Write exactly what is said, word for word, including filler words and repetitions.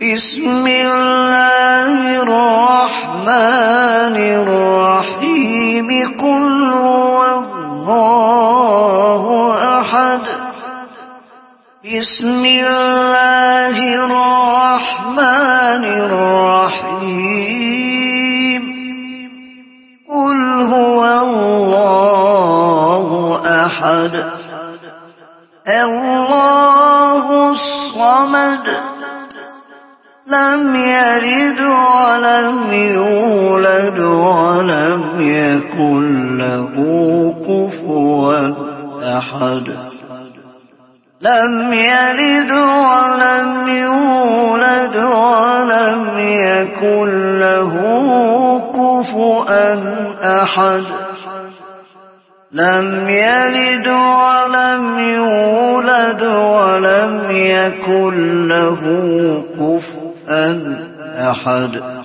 بسم الله الرحمن الرحيم قل هو الله أحد بسم الله الرحمن الرحيم قل هو الله أحد الله الصمد لم يلد ولم يولد ولم يكن له كفوا أحد لم يلد ولم يولد ولم يكن له كفوا أحد لم يلد ولم يولد ولم يكن له كفوا أحد